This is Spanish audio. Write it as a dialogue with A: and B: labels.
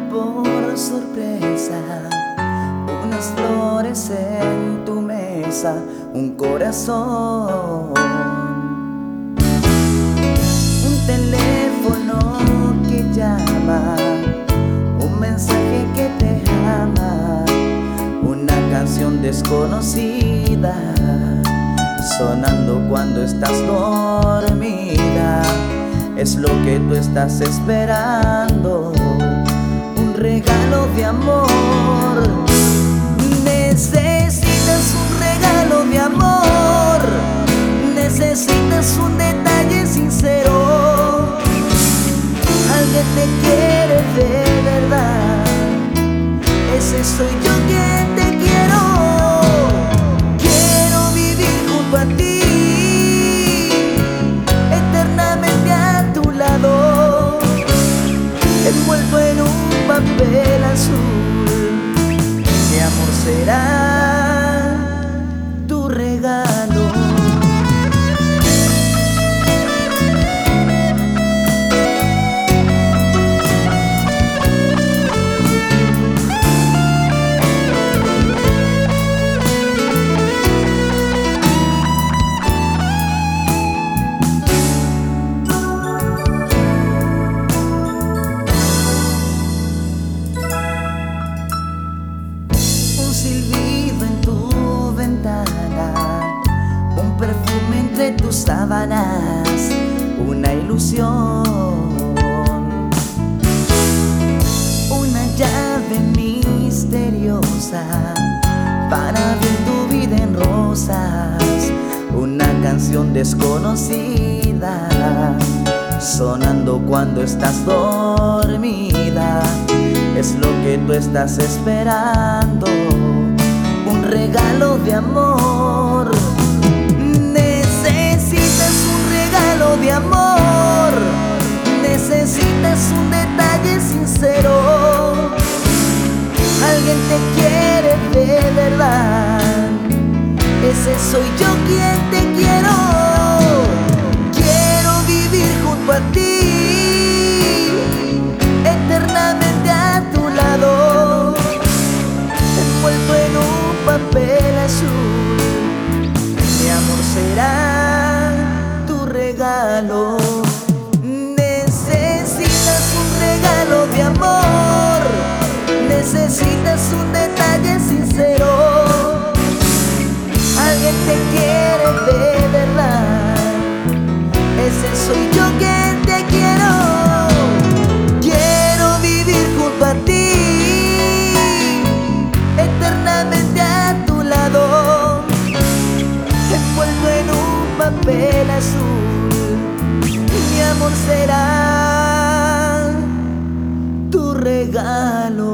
A: por sorpresa, unas flores en tu mesa, un corazón, un teléfono que llama, un mensaje que te ama, una canción desconocida sonando cuando estás dormida. Es lo que tú estás esperando, un regalo de amor. Necesitas un regalo de amor, necesitas un detalle sincero. Alguien te quiere de verdad, ese soy yo quien te quiero. Quiero vivir junto a ti, eternamente a tu lado, envuelto en un papel azul. Mi amor será tu regalo. Un silbido en tu ventana, un perfume entre tus sábanas, una ilusión, una llave misteriosa para ver tu vida en rosas, una canción desconocida sonando cuando estás dormida. Es lo que tú estás esperando, un regalo de amor. Necesitas un regalo de amor, necesitas un detalle sincero. Alguien te quiere de verdad, ese soy yo quien te quiero. Quiero vivir junto a ti, eternamente a tu lado, envuelto en un papel azul. Mi amor será tu regalo. Necesitas un regalo de amor, necesitas un detalle sincero. Alguien te quiere de verdad, ese soy yo quien te quiero. Quiero vivir junto a ti, eternamente a tu lado, envuelto en un papel azul. Mi amor será tu regalo.